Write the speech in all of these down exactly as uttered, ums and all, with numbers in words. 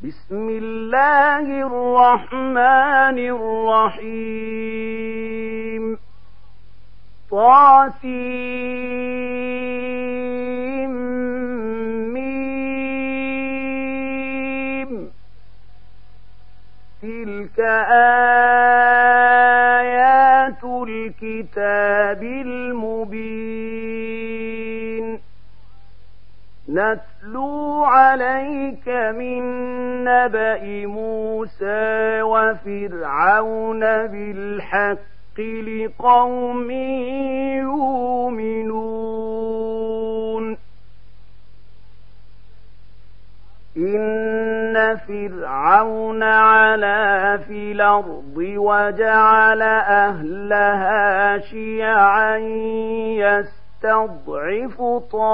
بسم الله الرحمن الرحيم طاسيم تلك آيات الكتاب المبين نتلو عليك من نبأ موسى وفرعون بالحق لقوم يؤمنون إن فرعون علا في الأرض وجعل أهلها شيعا يستضعف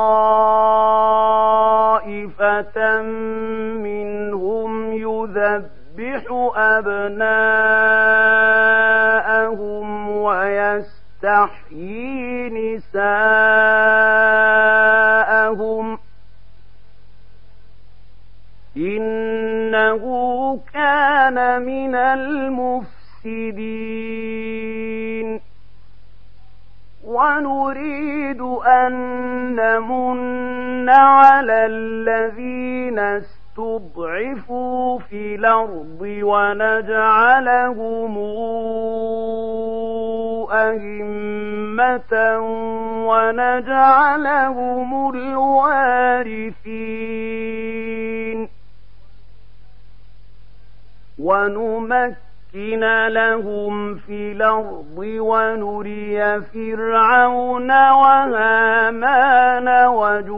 طائفة منهم يذبح أبناءهم ويستحيي نساءهم إنه كان من المفسدين ونريد أن نمن على الذين استضعفوا في الأرض ونجعلهم أئمة ونجعلهم الوارثين ونمكن لهم في الأرض ونري فرعون وهامان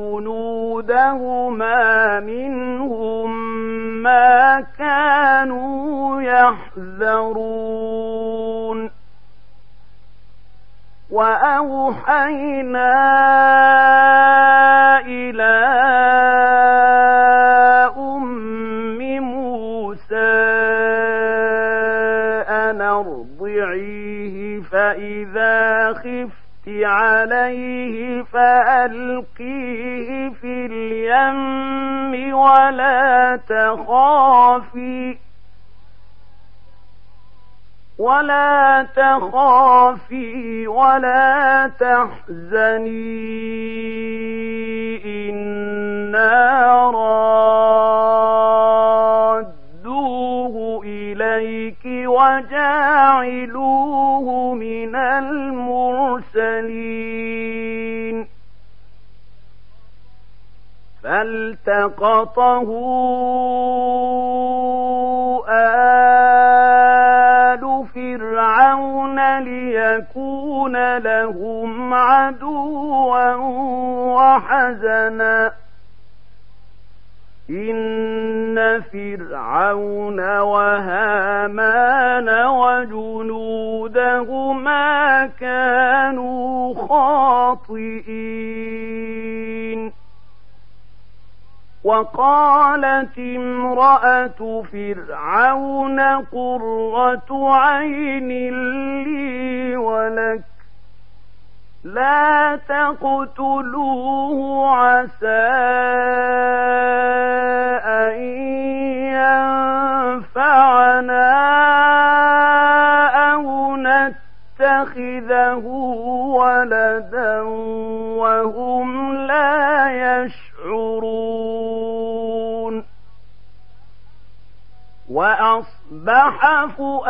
وجنودهما منهم ما كانوا يحذرون وأوحينا إلى أم موسى أن أرضعيه فإذا خفت عليه فألقيه في اليم ولا تخافي ولا تخافي ولا تحزني إنا رادوه إليك وجاعلوه من المرسلين فالتقطه آل فرعون ليكون لهم عدوا وحزنا إن فرعون وهامان وجنودهما كانوا خاطئين وقالت امرأة فرعون قرة عين لي ولك لا تقتلوه عسى أن ينفعنا أو نتخذه ولدا وهم لا يشعرون وأصبح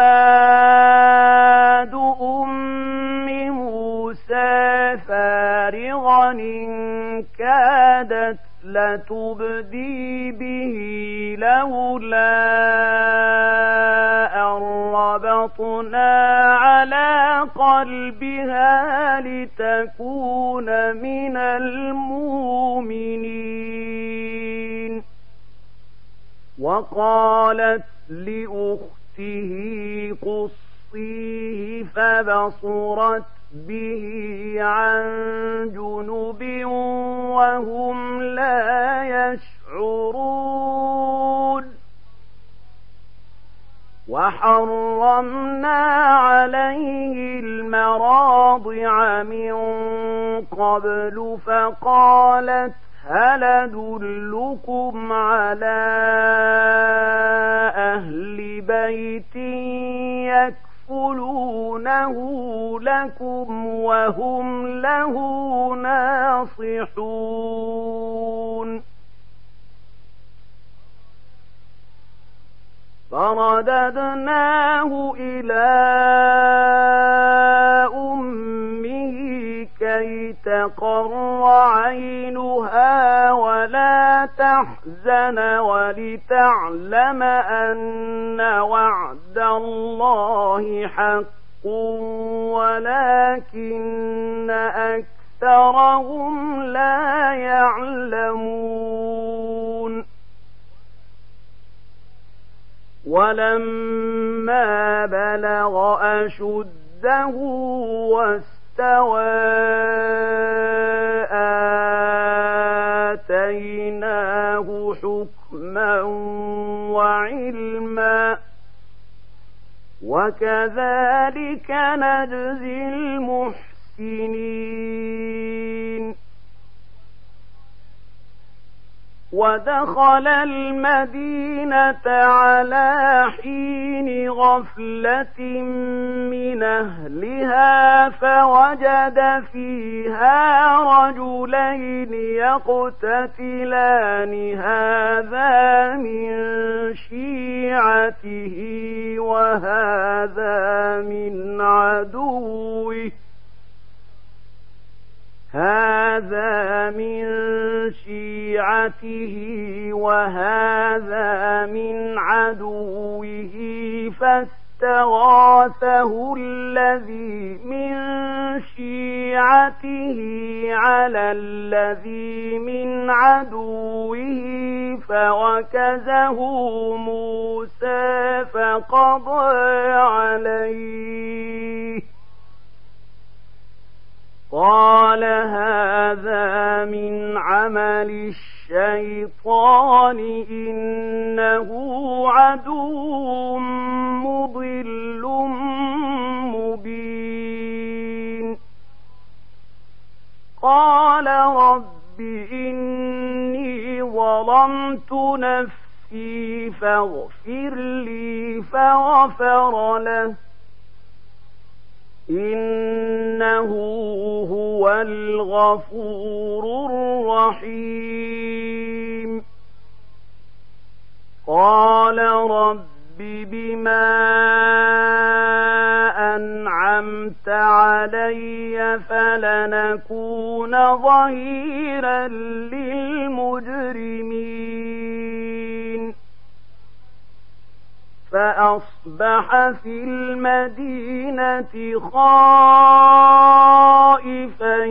فؤاد أم موسى فارغا إن كادت لتبدي به لولا أن ربطنا على قلبها لتكون من المؤمنين وقالت لأخته قصيه فبصرت به عن جنب وهم لا يشعرون وحرمنا عليه المراضع من قبل فقالت هل أدلكم على فرددناه إلى أمه كي تقر عينها ولا تحزن ولتعلم أن وعد الله حق ولكن أكثرهم لا يعلمون. ولما بلغ أشده واستوى آتيناه حكما وعلما وكذلك نجزي المحسنين. ودخل المدينة على حين غفلة من أهلها فوجد فيها رجلين يقتتلان هذا من شيعته وهذا من عدوه هذا من شيعته وهذا من عدوه فاستغاثه الذي من شيعته على الذي من عدوه فوكزه موسى فقضى عليه قال هذا من عمل الشيطان إنه عدو مضل مبين. قال رب إني ظلمت نفسي فاغفر لي فغفر له إنه هو الغفور الرحيم. قال رب بما أنعمت علي فلنكون ظهيرا للمجرمين. فأصبح في المدينة خائفا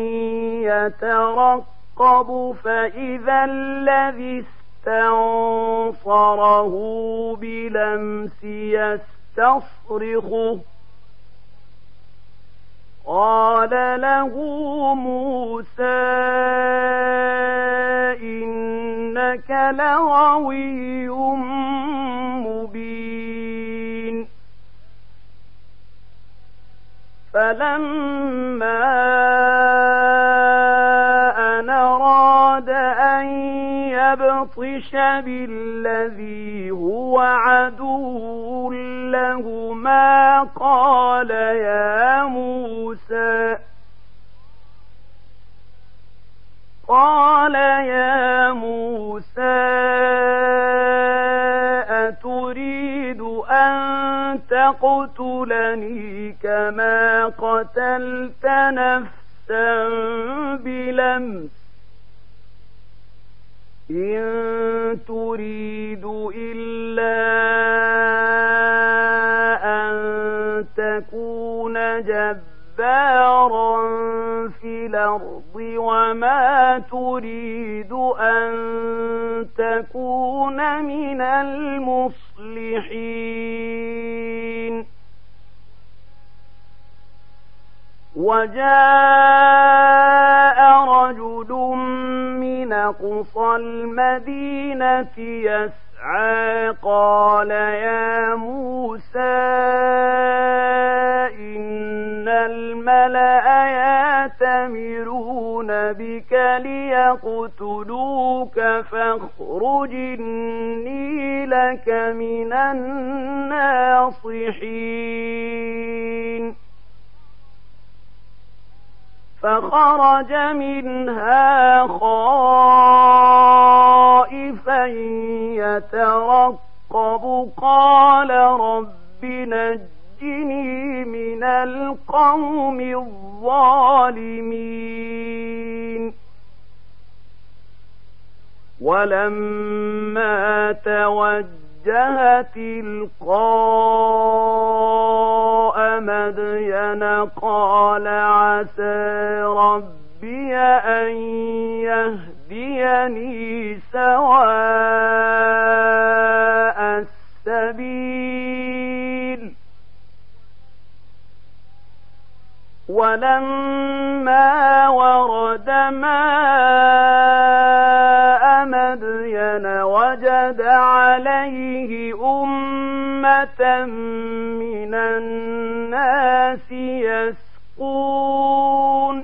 يترقب فإذا الذي استنصره بلمس يستصرخه قال له موسى إنك لغوي مبين. فلما أن أراد أن يبطش بالذي هو عدو لهما قال يا موسى قال يا موسى أتريد أن تقتلني كما قتلت نفسا بلمس إن تريد إلا أن تكون جبارا في الأرض وما تريد أن تكون من المصلحين. وجاء رجل من أقصى المدينة يسعى قال يا موسى إن الملأ يأتمرون بك ليقتلوك فاخرج إني لك من الناصحين. فخرج منها خائفا يترقب يعقب قال رب نجني من القوم الظالمين ولما توجه تلقاء مدين قال عسى ربي أن يهديني سواء السبيل ولما ورد ماء مدين وجد عليه أمة من الناس يسقون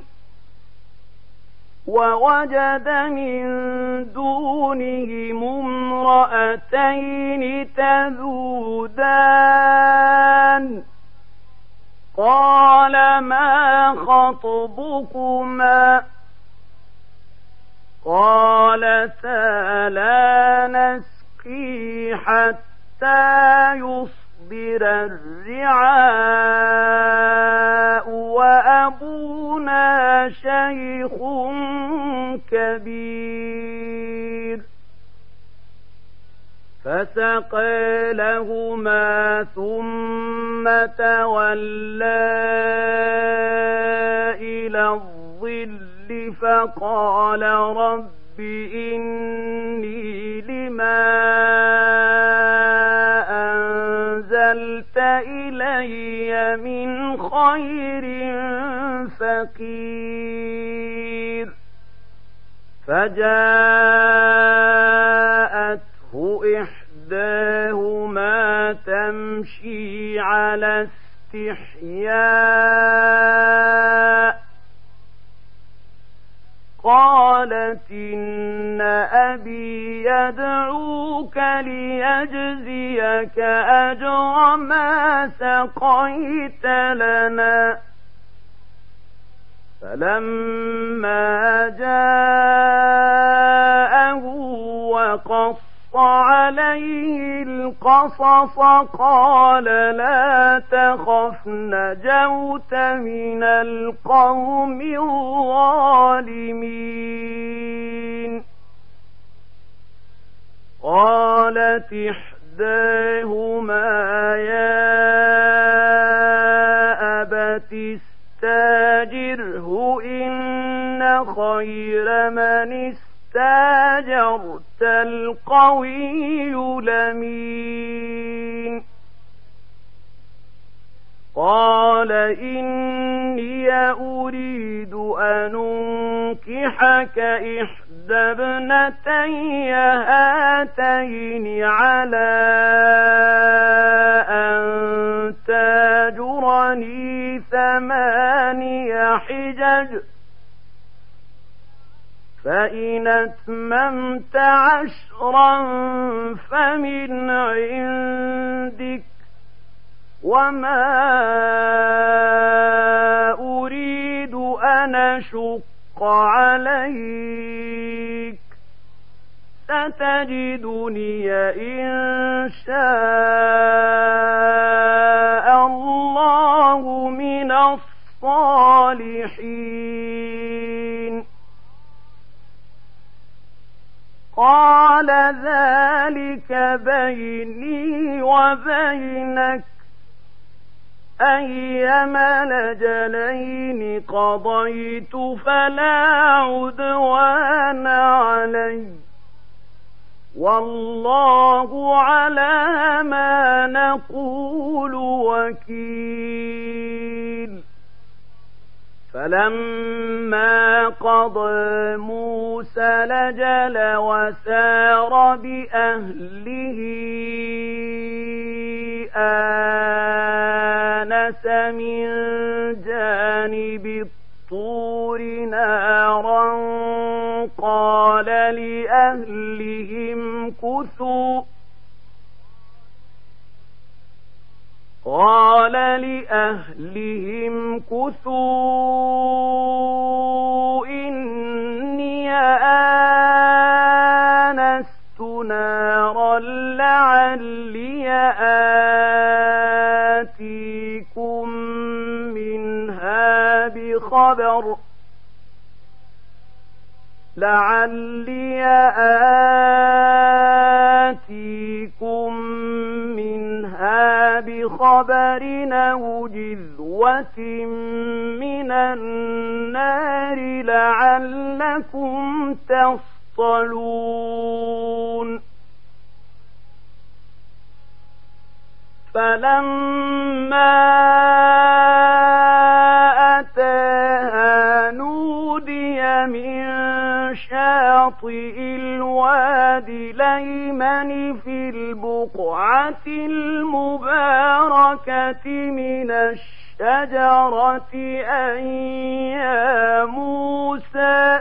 ووجد من دونهم امرأتين تذودان قال ما خطبكما قالتا لا نسقي حتى يصدر الرعاء وأبونا شيخ كبير فسقى لهما ثم تولى إلى الظل فقال رب إني لما أنزلت إلي من خير فقير فجاءته إحداهما تمشي على استحياء قالت إن أبي يدعوك ليجزيك أجر ما سقيت لنا فلما جاءه وقص عليه القصص قال لا تخف نجوت من القوم الظالمين قالت إحداهما يا أبت استاجره إن خير من استاجرت القوي الأمين قال إني أريد أن أنكحك إحدى ابنتي هاتين على أن تاجرني ثماني حجج فإن أتممت عشرا فمن عندك وما أريد أن أشق عليك ستجدني إن شاء الله من الصالحين قال ذلك بيني وبينك أيما الأجلين قضيت فلا عدوان علي والله على ما نقول وكيل فلما قضى موسى الأجل وسار بأهله آنس من جانب الطور نارا قال لأهلهم كثوا قال لأهلهم كثوا إني آنست نارا نارا لعلي آتيكم منها بخبر لعلي آتيكم منها بخبر أو جذوة من النار لعلكم تصطلون فلما أتاها نودي من شاطئ الوادي الأيمن في البقعة المباركة من الشجرة أن يا موسى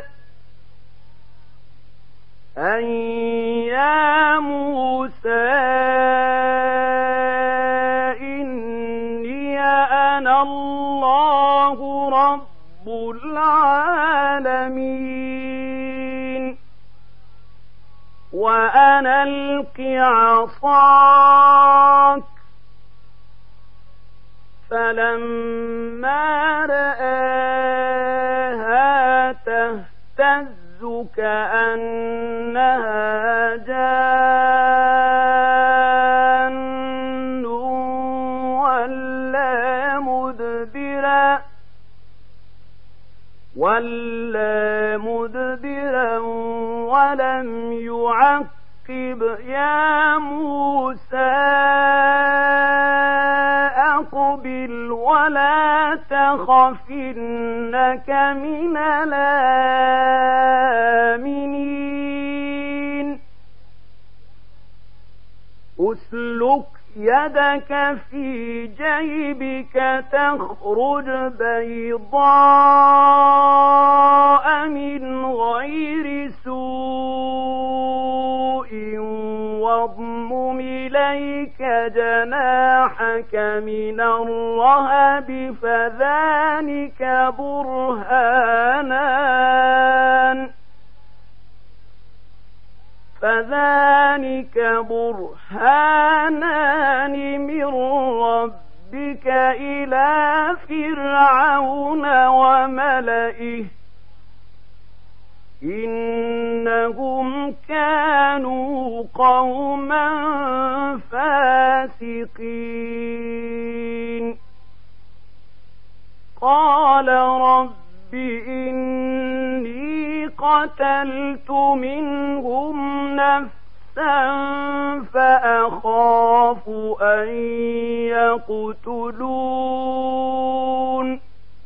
أن يا موسى إني أنا الله رب العالمين وأن ألق عصاك فلما رآها تهتز كأنها جان ولا مدبرا ولا مدبرا ولم يعقب يا موسى أقبل ولا تخف إنك من الآمنين أسلك يدك في جيبك تخرج بيضاء من غير سوء واضمم إليك جناحك من الرهب فذلك برهانان فذلك برهانان من ربك إلى فرعون وملئه إنهم كانوا قوما فاسقين قال رب إني قتلت منهم نفسا فأخاف أن يقتلون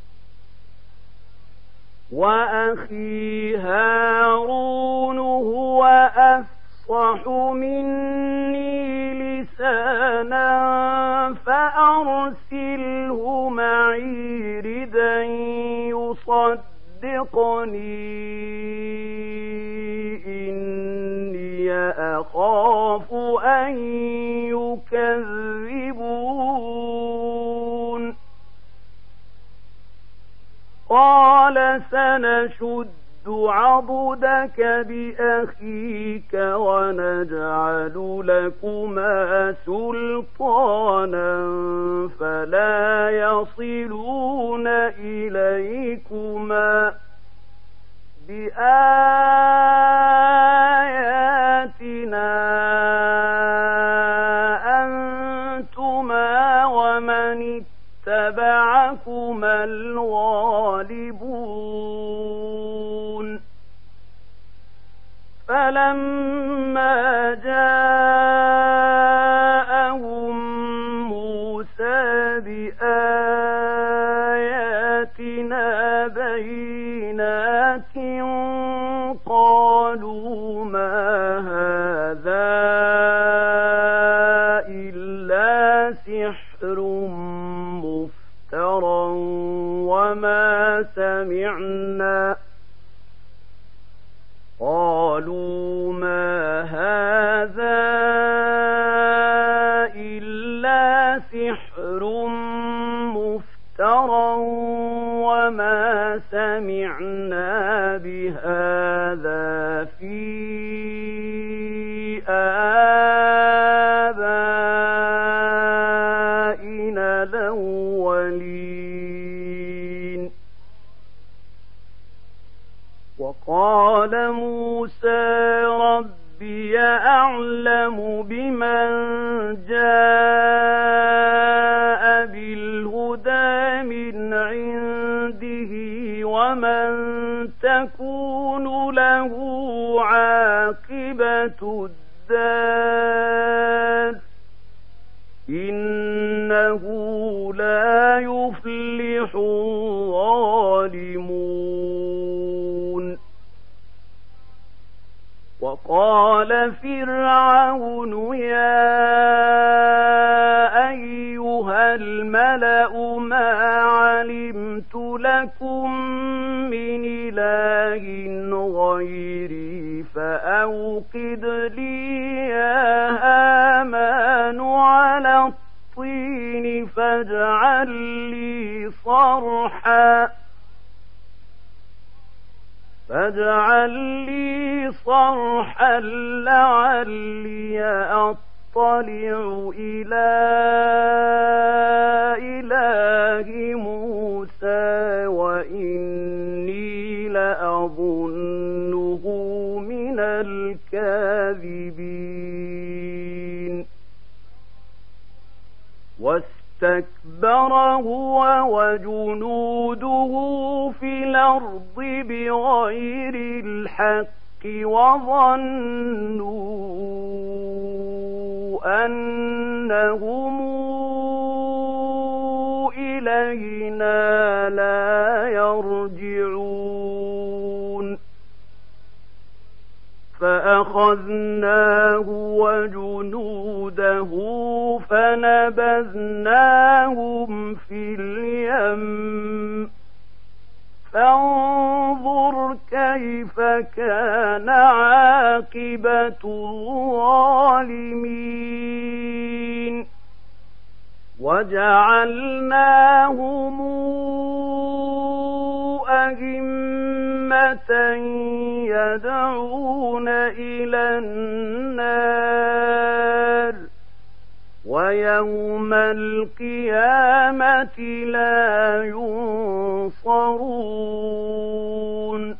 وأخي هارون هو أفصح مني لسانا فأرسله معي ردا يصدقني إني أخاف أن يكذبون قال سنشد عضدك بأخيك ونجعل لكما سلطانا فلا يصلون إليكما بآياتنا أنتما ومن اتبعكما الغالبون فلما جاءهم موسى بآياتنا بينات قالوا ما هذا إلا سحر مفترى وما سمعنا قالوا ما بمن جاء بالهدى من عنده ومن تكون له عاقبة الدار إنه لا يفلح الظالمون. وقال فرعون يا أيها الملأ ما علمت لكم من إله غيري فأوقد لي يا هامان على الطين فاجعل لي صرحا فاجعل لي صرحا لعلي أطلع إلى إله موسى وإني لأظنه من الكاذبين. واستكبر هو وجنوده في الأرض بغير الحق وظنوا أنهم إلينا لا يرجعون فأخذناه وجنوده فنبذناهم في اليم فانظر كيف كان عاقبة الظالمين. وجعلناهم أئمة يدعون إلى النار ويوم القيامة لا ينصرون.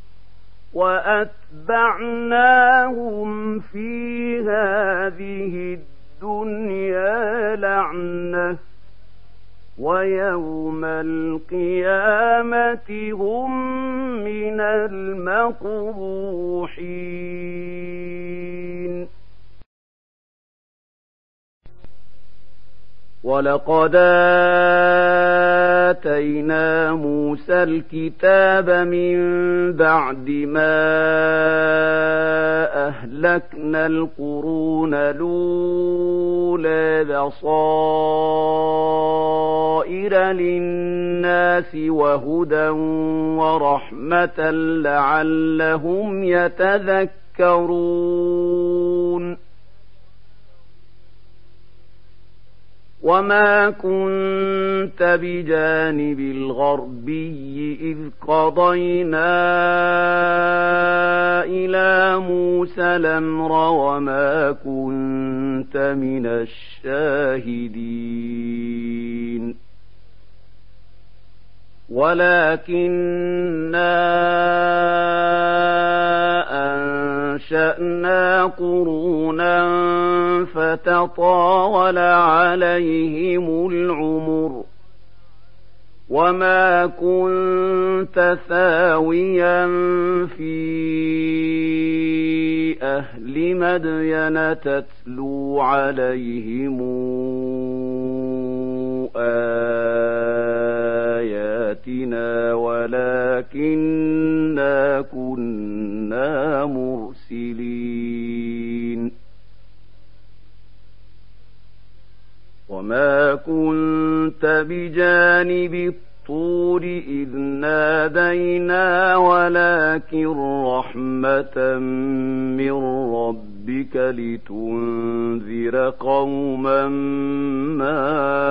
وأتبعناهم في هذه الدنيا لعنة ويوم القيامة هم من المقبوحين. ولقد آتينا موسى الكتاب من بعد ما أهلكنا القرون الأولى بصائر للناس وهدى ورحمة لعلهم يتذكرون. وما كنت بجانب الغربي إذ قضينا إلى موسى الأمر وما كنت من الشاهدين ولكننا أنشأنا قرونا فتطاول عليهم العمر وما كنت ثاويا في أهل مدين تتلو عليهم آياتنا ولكننا كنا مرسلين. وما كنت بجانب الطور إذ نادينا ولكن رحمة من ربك لتنذر قوما ما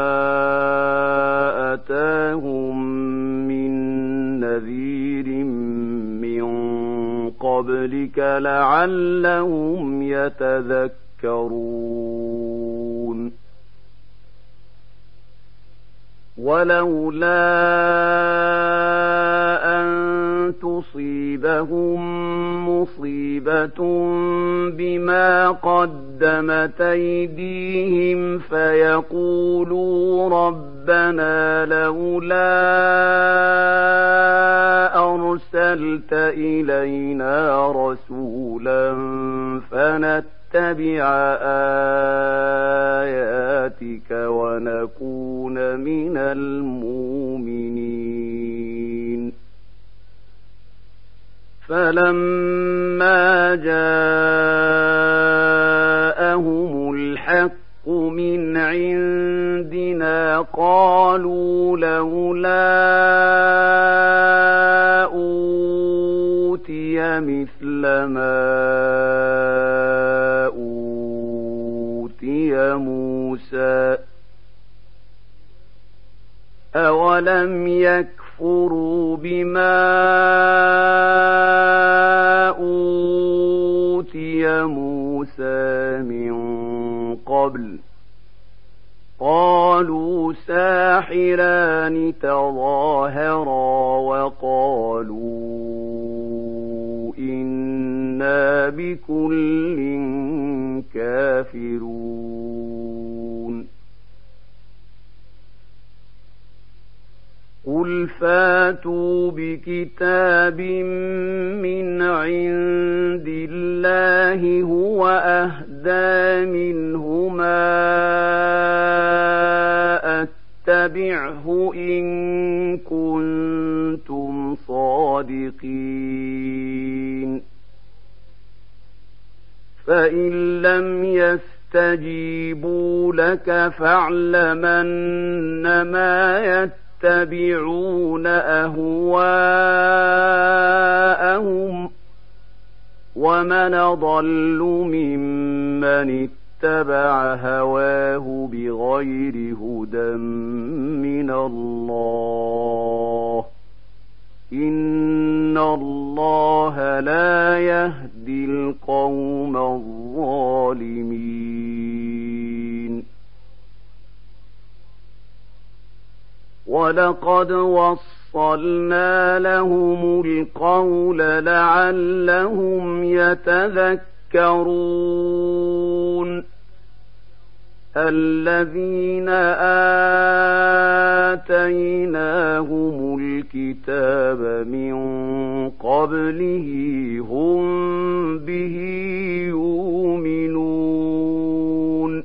أتاهم من نذير من قبلك لعلهم يتذكرون. ولولا أن تصيبهم تصيبهم مصيبة بما قدمت أيديهم فيقولوا ربنا لولا أرسلت إلينا رسولا فنتبع آياتك ونكون من المؤمنين. فلما جاءهم الحق من عندنا قالوا لولا أوتي مثل ما أوتي موسى أولم يكفروا بما أوتي موسى من قبل قالوا ساحران تظاهرا وقالوا إنا بكل كافرون. قل فاتوا بكتاب من عند الله هو أهدى منهما أتبعه إن كنتم صادقين. فإن لم يستجيبوا لك فاعلم أنما يتبعون أهواءهم ومن أضل ممن اتبع هواه بغير هدى من الله إن الله لا يهدي القوم الظالمين. ولقد وصلنا لهم القول لعلهم يتذكرون. الذين آتيناهم الكتاب من قبله هم به يؤمنون.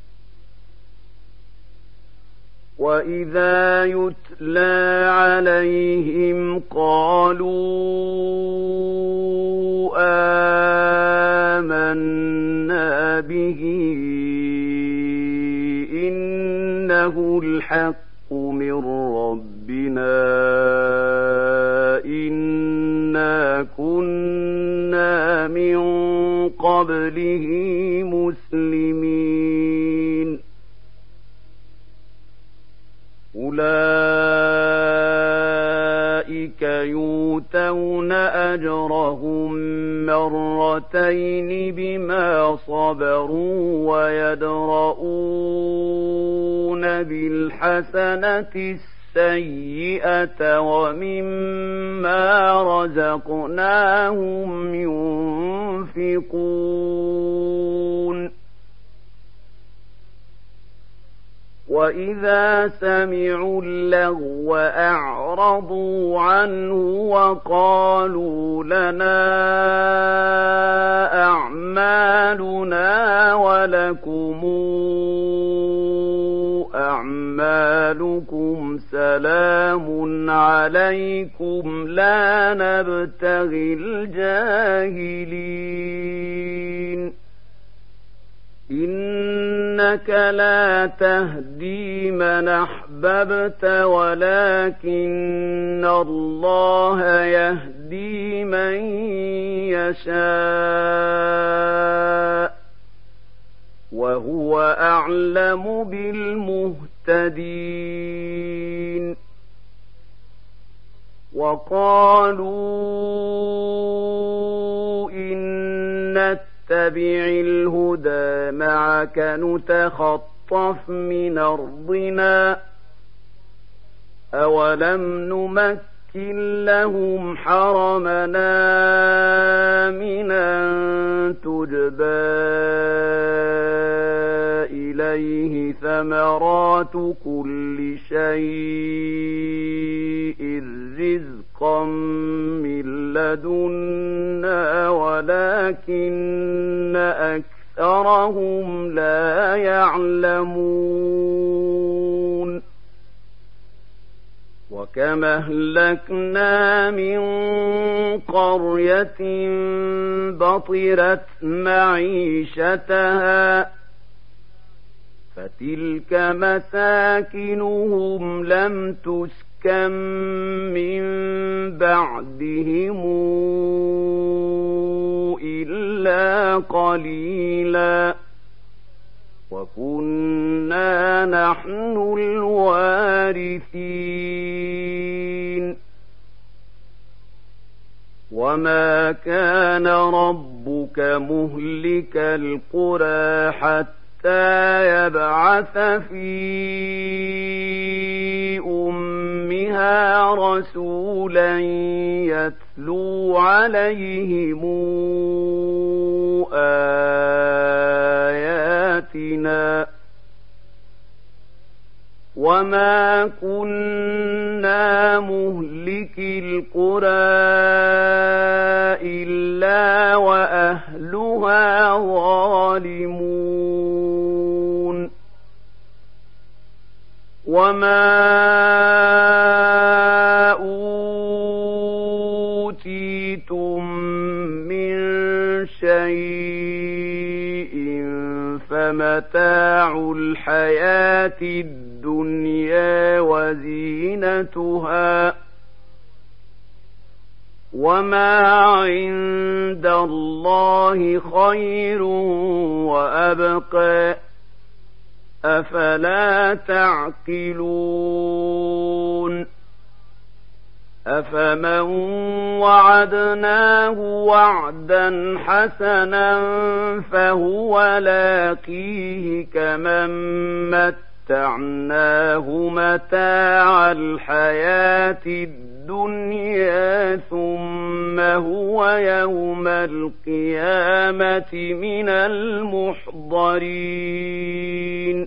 وإذا يتلى عليهم قالوا آمنا به إنه الحق من ربنا إنا كنا من قبله مسلمين. أولئك يؤتون أجرهم مرتين بما صبروا ويدرؤون بالحسنة السيئة ومما رزقناهم ينفقون. وإذا سمعوا اللغو أعرضوا عنه وقالوا لنا أعمالنا ولكم أعمالكم سلام عليكم لا نبتغي الجاهلين. إنك لا تهدي من أحببت ولكن الله يهدي من يشاء وهو أعلم بالمهتدين. وقالوا إن نتبع الهدى معك نتخطف من أرضنا أولم نمكن لهم حرمنا آمنا تجبى إليه ثمرات كل شيء رزقا من لدنا ولكن أكثرهم لا يعلمون وكم أهلكنا من قرية بطرت معيشتها فتلك مساكنهم لم تسكن من بعدهم إلا قليلا وكنا نحن الوارثين وما كان ربك مهلك القرى حتى يبعث في أمها رسولا يتلو عليهم آياتنا وما كنا مهلك القرى إلا وأهلها ظالمون وما أوتيتم من شيء فمتاع الحياة الدنيا وزينتها وما عند الله خير وأبقى أفلا تعقلون أفمن وعدناه وعدا حسنا فهو لاقيه كمن متعناه متاع الحياة الدنيا ثم هو يوم القيامة من المحضرين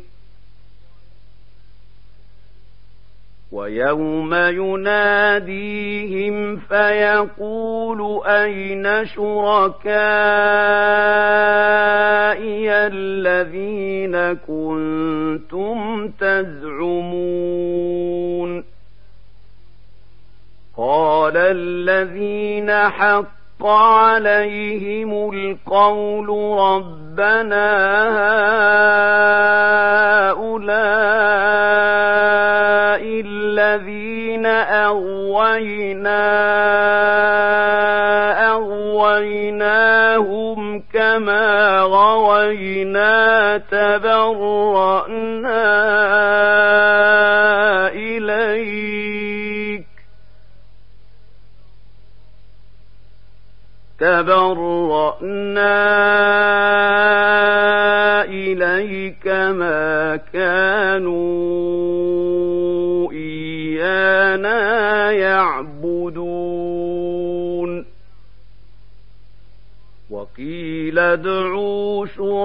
ويوم يناديهم فيقول أين شركائي الذين كنتم تزعمون قال الذين حق عليهم القول ربنا هؤلاء الذين أغوينا أغويناهم كما غوينا تبرأنا إليك تبرأنا إليك ما كانوا إيانا يعبدون وقيل ادعوا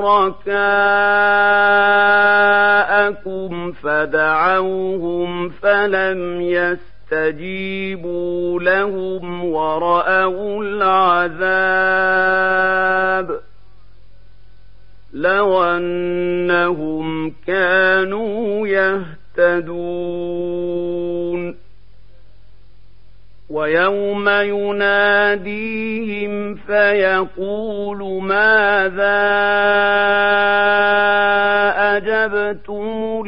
شركاءكم فدعوهم فلم يستجيبوا لهم ورأوا العذاب لو أنهم كانوا يهتدون ويوم يناديهم فيقول ماذا أجبتم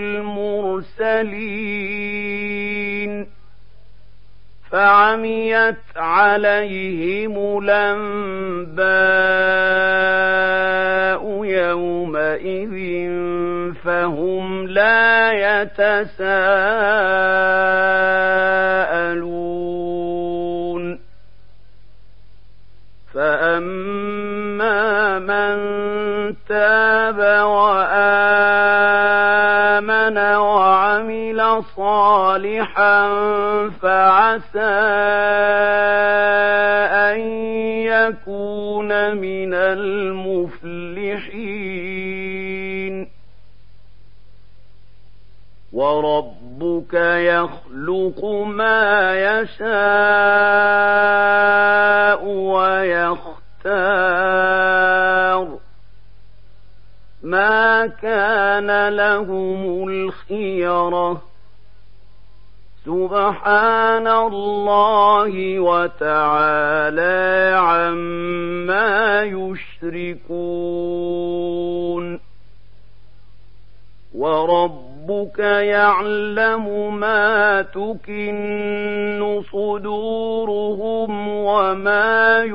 المرسلين فعميت عليهم الأنباء يومئذ فهم لا يتساءلون فأما من تاب وآمن وعمل صالحا فعسى وربك يخلق ما يشاء ويختار ما كان لهم الخيرة سبحان الله وتعالى عما يشركون وربك يعلم ما تكن صدورهم وما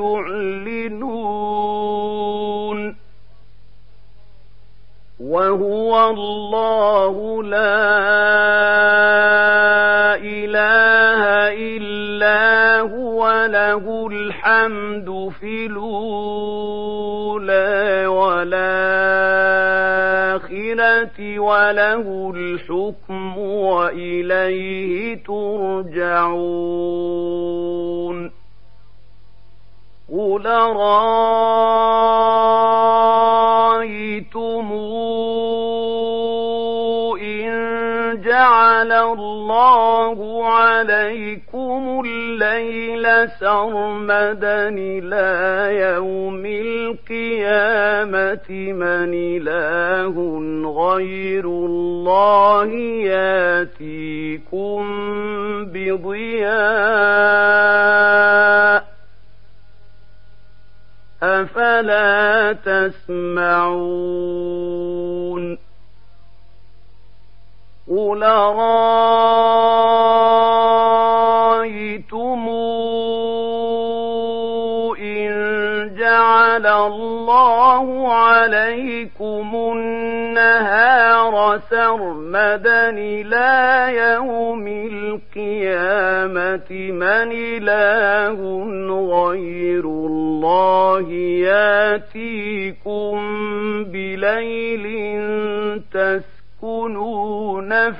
يعلنون وهو الله لا إله إلا هو له الحمد في الأولى والآخرة وله الحكم وإليه ترجعون قل رأيتم إن جعل الله عليكم الليل سرمدا إلى يوم القيامة من إله غير الله ياتيكم بضياء أفلا تسمعون قل رأيتم إن جعل الله عليكم النهار سرمدا إلى يوم القيامة من إله غير الله ياتيكم بليل تسكنون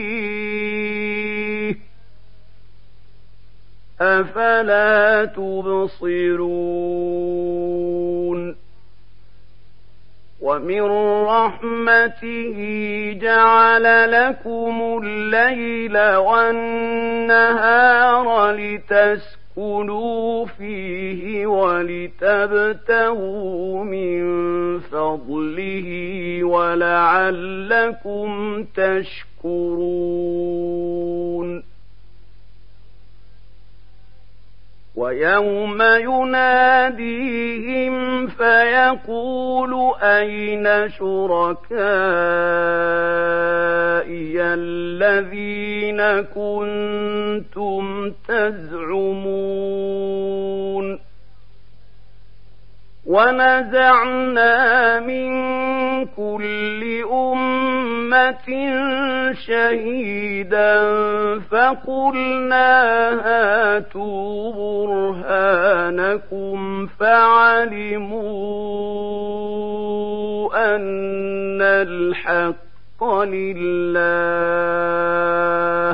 فيه أفلا تبصرون ومن رحمته جعل لكم الليل والنهار لتسكنوا فيه ولتبتغوا من فضله ولعلكم تشكرون ويوم يناديهم فيقول أين شركائي الذين كنتم تزعمون ونزعنا من كل أمة شهيدا فقلنا هاتوا برهانكم فعلموا أن الحق لله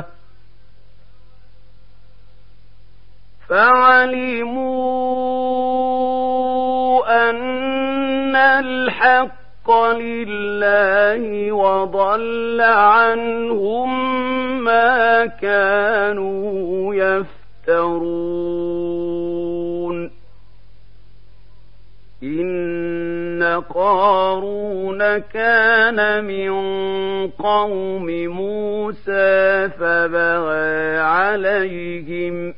فعلموا أن الحق لله وضل عنهم ما كانوا يفترون إن قارون كان من قوم موسى فبغى عليهم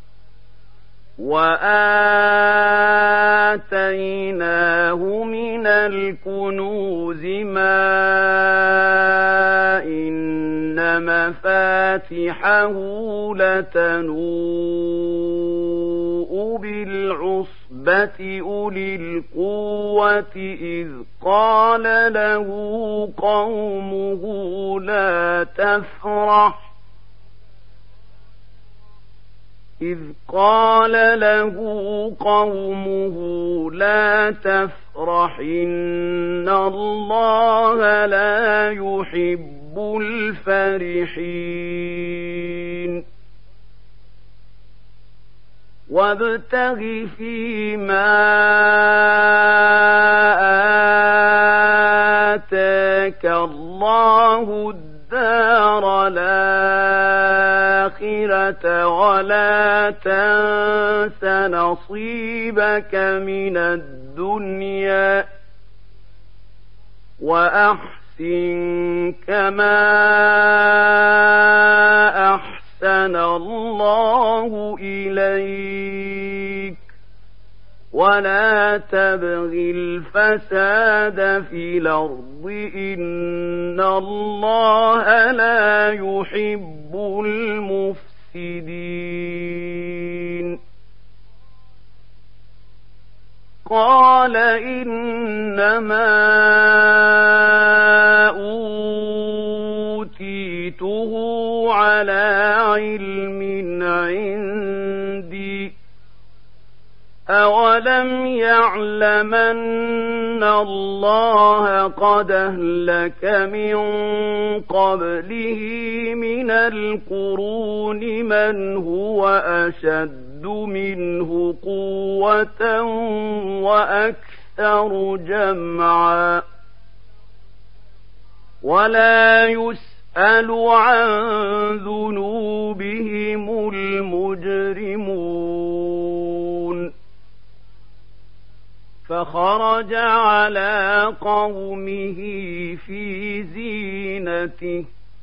وآتيناه من الكنوز ما إن مفاتحه لتنوء بالعصبة أولي القوة إذ قال له قومه لا تفرح إذ قال له قومه لا تفرح إن الله لا يحب الفرحين وابتغ فيما آتاك الله الدين الدار الآخرة ولا تنس نصيبك من الدنيا وأحسن كما أحسن الله إليك ولا تبغ الفساد في الأرض إن الله لا يحب المفسدين قال إنما أوتيته على علم عندي أولم يعلمن الله قد أهلك من قبله من القرون من هو أشد منه قوة وأكثر جمعا ولا يسأل عن ذنوبهم المجرمون فخرج على قومه في زينته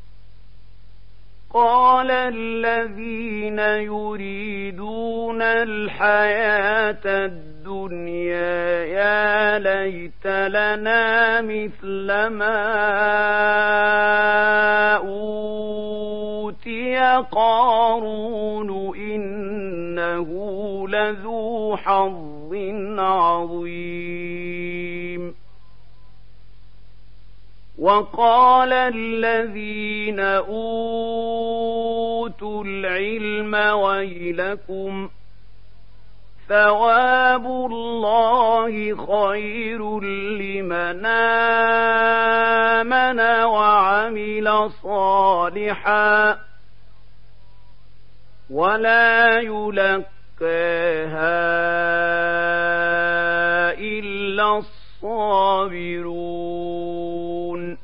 قال الذين يريدون الحياة الدنيا يا ليت لنا مثل ما أوتي قارون إنه لذو حظ عظيم وقال الذين أوتوا العلم ويلكم ثواب الله خير لمن آمن وعمل صالحا ولا يلقاها إلا الصابرون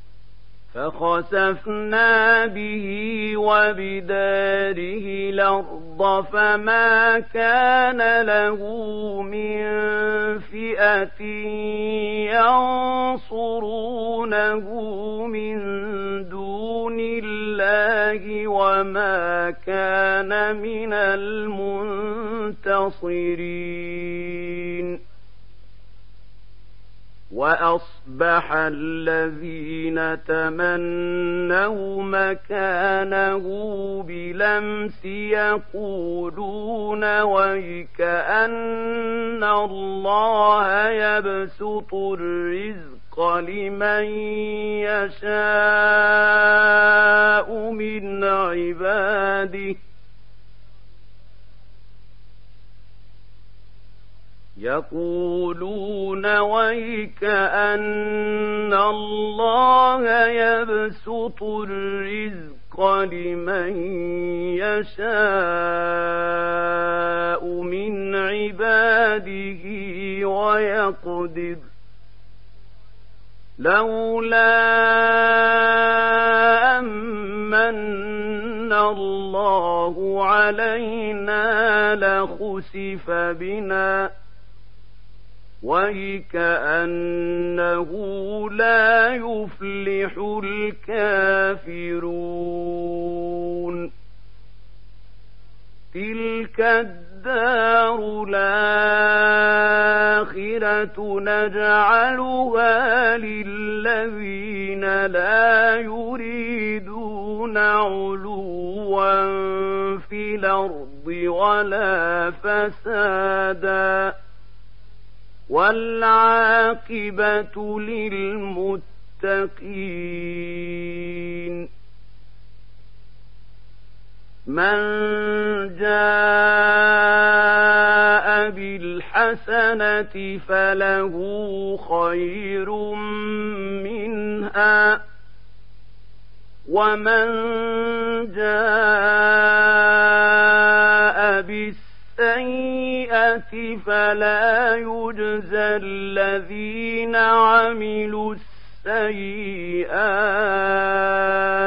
فخسفنا به وبداره الأرض فما كان له من فئة ينصرونه من دون الله وما كان من المنتصرين وأصبح الذين تمنوا مكانه بلمس يقولون ويكأن الله يبسط الرزق لمن يشاء من عباده يقولون ويكأن الله يبسط الرزق لمن يشاء من عباده ويقدر لولا أمن الله علينا لخسف بنا ويكأنه لا يفلح الكافرون تلك الدار الآخرة نجعلها للذين لا يريدون علوا في الأرض ولا فسادا والعاقبة للمتقين من جاء بالحسنة فله خير منها ومن جاء بالسيئة فلا يجزى الذين عملوا السيئات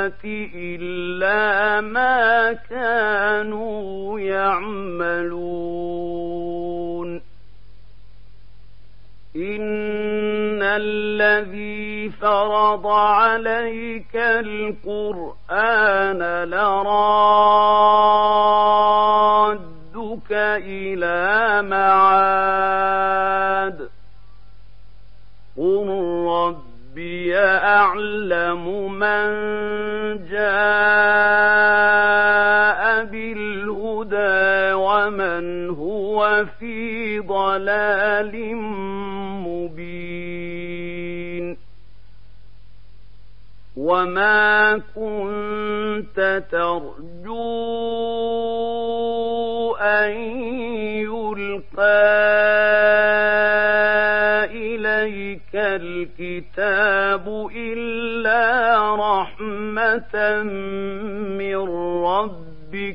عليك القرآن لرادك إلى معاد قل ربي أعلم من جاء بالهدى ومن هو في ضلال مبين وما كنت ترجو أن يلقى إليك الكتاب إلا رحمة من ربك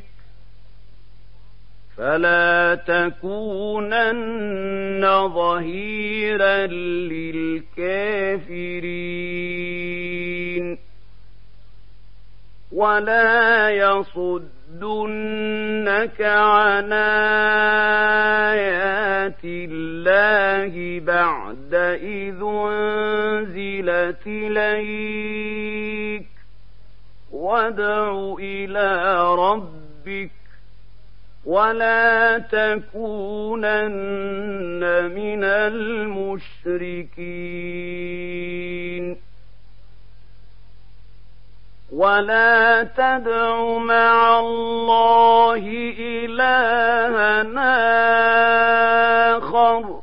فلا تكونن ظهيرا للكافرين ولا يصدنك عن آيات الله بعد إذ أنزلت إليك وادع إلى ربك ولا تكونن من المشركين ولا تدع مع الله إلها آخر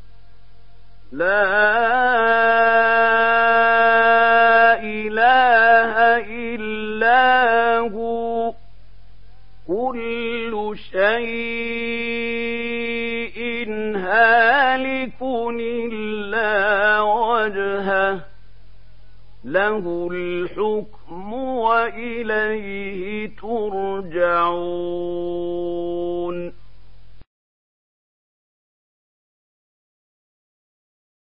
لا إله إلا هو كل شيء هالك إلا وجهه له الحكم وإليه ترجعون